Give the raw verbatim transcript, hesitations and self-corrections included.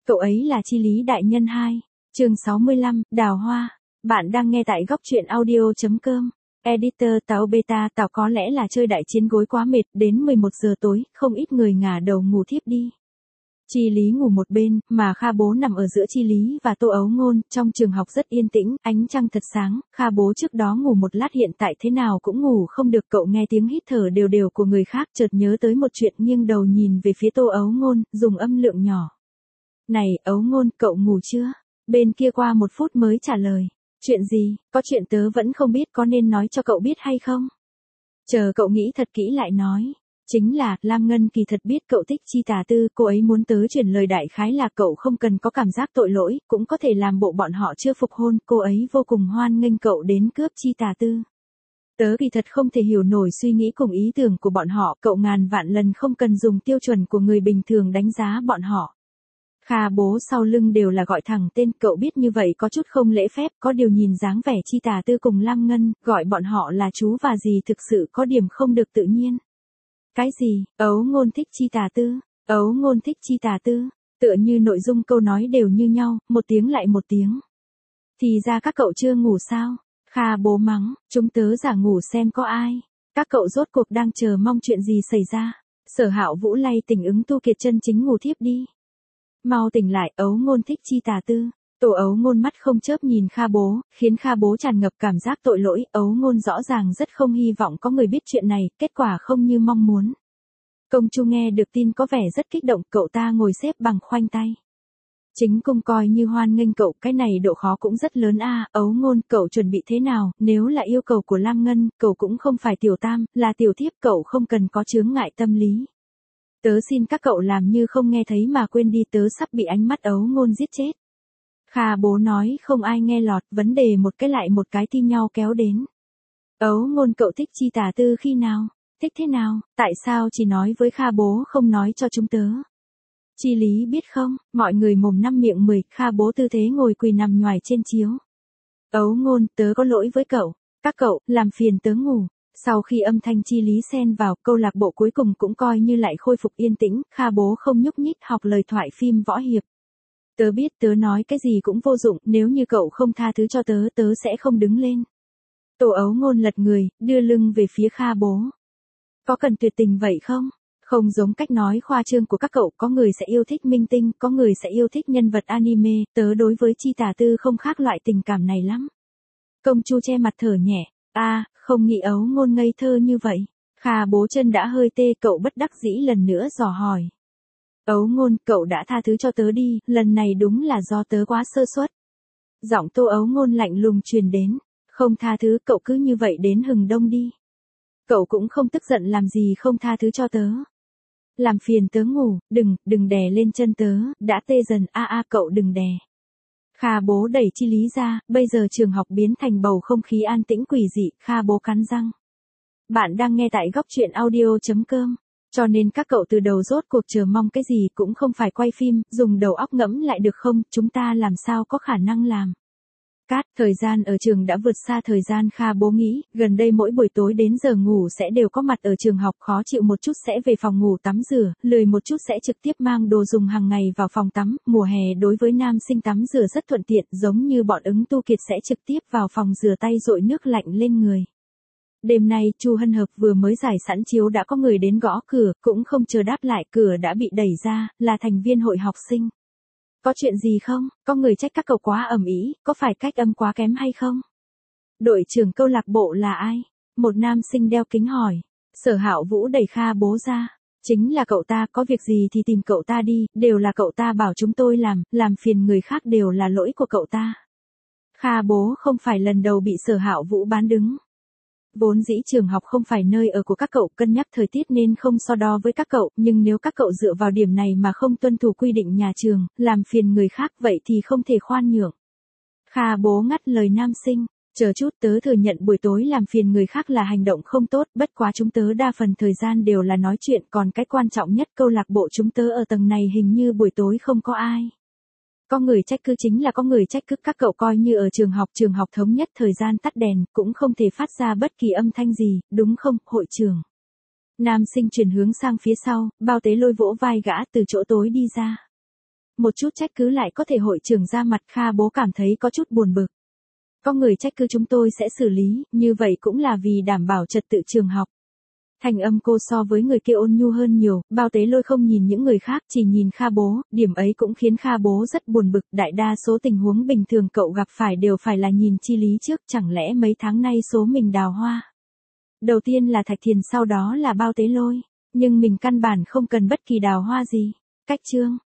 Cậu ấy là Chi Lý đại nhân hai. Chương sáu mươi lăm, Đào Hoa. Bạn đang nghe tại góc truyện audio.com. Editor Táo Beta Táo có lẽ là chơi đại chiến gối quá mệt, đến mười một giờ tối, không ít người ngả đầu ngủ thiếp đi. Chi Lý ngủ một bên, mà Kha Bố nằm ở giữa Chi Lý và Tô Ấu Ngôn, trong trường học rất yên tĩnh, ánh trăng thật sáng, Kha Bố trước đó ngủ một lát hiện tại thế nào cũng ngủ không được, cậu nghe tiếng hít thở đều đều của người khác, chợt nhớ tới một chuyện, nghiêng đầu nhìn về phía Tô Ấu Ngôn, dùng âm lượng nhỏ. Này, Ấu Ngôn, cậu ngủ chưa? Bên kia qua một phút mới trả lời. Chuyện gì, có chuyện tớ vẫn không biết, có nên nói cho cậu biết hay không? Chờ cậu nghĩ thật kỹ lại nói. Chính là, Lam Ngân kỳ thật biết cậu thích Chi Tà Tư, cô ấy muốn tớ chuyển lời đại khái là cậu không cần có cảm giác tội lỗi, cũng có thể làm bộ bọn họ chưa phục hôn, cô ấy vô cùng hoan nghênh cậu đến cướp Chi Tà Tư. Tớ kỳ thật không thể hiểu nổi suy nghĩ cùng ý tưởng của bọn họ, cậu ngàn vạn lần không cần dùng tiêu chuẩn của người bình thường đánh giá bọn họ. Kha Bố sau lưng đều là gọi thẳng tên, cậu biết như vậy có chút không lễ phép, có điều nhìn dáng vẻ Chi Tà Tư cùng Lam Ngân, gọi bọn họ là chú và dì thực sự có điểm không được tự nhiên. Cái gì, Ấu Ngôn thích Chi Tà Tư, Ấu Ngôn thích Chi Tà Tư, tựa như nội dung câu nói đều như nhau, một tiếng lại một tiếng. Thì ra các cậu chưa ngủ sao? Kha Bố mắng, chúng tớ giả ngủ xem có ai. Các cậu rốt cuộc đang chờ mong chuyện gì xảy ra. Sở Hạo Vũ lay tỉnh ứng Tu Kiệt chân chính ngủ thiếp đi. Mau tỉnh lại, Ấu Ngôn thích Chi Tà Tư. Tô Ấu Ngôn mắt không chớp nhìn Kha Bố, khiến Kha Bố tràn ngập cảm giác tội lỗi, Ấu Ngôn rõ ràng rất không hy vọng có người biết chuyện này, kết quả không như mong muốn. Công Chu nghe được tin có vẻ rất kích động, cậu ta ngồi xếp bằng khoanh tay. Chính cung coi như hoan nghênh cậu, cái này độ khó cũng rất lớn a. À, Ấu Ngôn, cậu chuẩn bị thế nào, nếu là yêu cầu của Lam Ngân, cậu cũng không phải tiểu tam, là tiểu thiếp, cậu không cần có chướng ngại tâm lý. Tớ xin các cậu làm như không nghe thấy mà quên đi, tớ sắp bị ánh mắt Ấu Ngôn giết chết. Kha Bố nói không ai nghe lọt, vấn đề một cái lại một cái thi nhau kéo đến. Ấu Ngôn, cậu thích Chi Tà Tư khi nào? Thích thế nào? Tại sao chỉ nói với Kha Bố không nói cho chúng tớ? Chi Lý biết không, mọi người mồm năm miệng mười, Kha Bố tư thế ngồi quỳ nằm nhoài trên chiếu. Ấu Ngôn, tớ có lỗi với cậu, các cậu, làm phiền tớ ngủ. Sau khi âm thanh Chi Lý xen vào, câu lạc bộ cuối cùng cũng coi như lại khôi phục yên tĩnh, Kha Bố không nhúc nhích học lời thoại phim võ hiệp. Tớ biết tớ nói cái gì cũng vô dụng, nếu như cậu không tha thứ cho tớ, tớ sẽ không đứng lên. Tô Ấu Ngôn lật người, đưa lưng về phía Kha Bố. Có cần tuyệt tình vậy không? Không giống cách nói khoa trương của các cậu, có người sẽ yêu thích minh tinh, có người sẽ yêu thích nhân vật anime, tớ đối với Chi Tà Tư không khác loại tình cảm này lắm. Công Chu che mặt thở nhẹ, a, à, không nghĩ Ấu Ngôn ngây thơ như vậy. Kha Bố chân đã hơi tê, cậu bất đắc dĩ lần nữa dò hỏi. Ấu Ngôn, cậu đã tha thứ cho tớ đi, lần này đúng là do tớ quá sơ suất. Giọng Tô Ấu Ngôn lạnh lùng truyền đến, không tha thứ, cậu cứ như vậy đến hừng đông đi. Cậu cũng không tức giận làm gì không tha thứ cho tớ. Làm phiền tớ ngủ, đừng, đừng đè lên chân tớ, đã tê dần, a a cậu đừng đè. Kha Bố đẩy Chi Lý ra, bây giờ trường học biến thành bầu không khí an tĩnh quỷ dị, Kha Bố cắn răng. Bạn đang nghe tại góc truyện audio.com. Cho nên các cậu từ đầu rốt cuộc chờ mong cái gì cũng không phải quay phim, dùng đầu óc ngẫm lại được không, chúng ta làm sao có khả năng làm. Cát, thời gian ở trường đã vượt xa thời gian Kha Bố nghĩ, gần đây mỗi buổi tối đến giờ ngủ sẽ đều có mặt ở trường học, khó chịu một chút sẽ về phòng ngủ tắm rửa, lười một chút sẽ trực tiếp mang đồ dùng hàng ngày vào phòng tắm, mùa hè đối với nam sinh tắm rửa rất thuận tiện, giống như bọn ứng Tu Kiệt sẽ trực tiếp vào phòng rửa tay dội nước lạnh lên người. Đêm nay, Chu Hân Hợp vừa mới giải sẵn chiếu đã có người đến gõ cửa, cũng không chờ đáp lại, cửa đã bị đẩy ra, là thành viên hội học sinh. Có chuyện gì không? Có người trách các cậu quá ầm ĩ, có phải cách âm quá kém hay không? Đội trưởng câu lạc bộ là ai? Một nam sinh đeo kính hỏi. Sở Hạo Vũ đẩy Kha Bố ra. Chính là cậu ta, có việc gì thì tìm cậu ta đi, đều là cậu ta bảo chúng tôi làm, làm phiền người khác đều là lỗi của cậu ta. Kha Bố không phải lần đầu bị Sở Hạo Vũ bán đứng. Vốn dĩ trường học không phải nơi ở của các cậu, cân nhắc thời tiết nên không so đo với các cậu, nhưng nếu các cậu dựa vào điểm này mà không tuân thủ quy định nhà trường, làm phiền người khác vậy thì không thể khoan nhượng. Kha Bố ngắt lời nam sinh, chờ chút, tớ thừa nhận buổi tối làm phiền người khác là hành động không tốt, bất quá chúng tớ đa phần thời gian đều là nói chuyện, còn cái quan trọng nhất câu lạc bộ chúng tớ ở tầng này hình như buổi tối không có ai. Có người trách cứ chính là có người trách cứ, các cậu coi như ở trường học, trường học thống nhất thời gian tắt đèn, cũng không thể phát ra bất kỳ âm thanh gì, đúng không, hội trưởng? Nam sinh chuyển hướng sang phía sau, Bao Tế Lôi vỗ vai gã từ chỗ tối đi ra. Một chút trách cứ lại có thể hội trưởng ra mặt, Kha bố cảm thấy có chút buồn bực. Có người trách cứ chúng tôi sẽ xử lý, như vậy cũng là vì đảm bảo trật tự trường học. Thanh âm cô so với người kia ôn nhu hơn nhiều, Bao Tế Lôi không nhìn những người khác, chỉ nhìn Kha bố, điểm ấy cũng khiến Kha bố rất buồn bực, đại đa số tình huống bình thường cậu gặp phải đều phải là nhìn chi lý trước, chẳng lẽ mấy tháng nay số mình Đào Hoa. Đầu tiên là Thạch Thiền, sau đó là Bao Tế Lôi, nhưng mình căn bản không cần bất kỳ Đào Hoa gì. Cách chương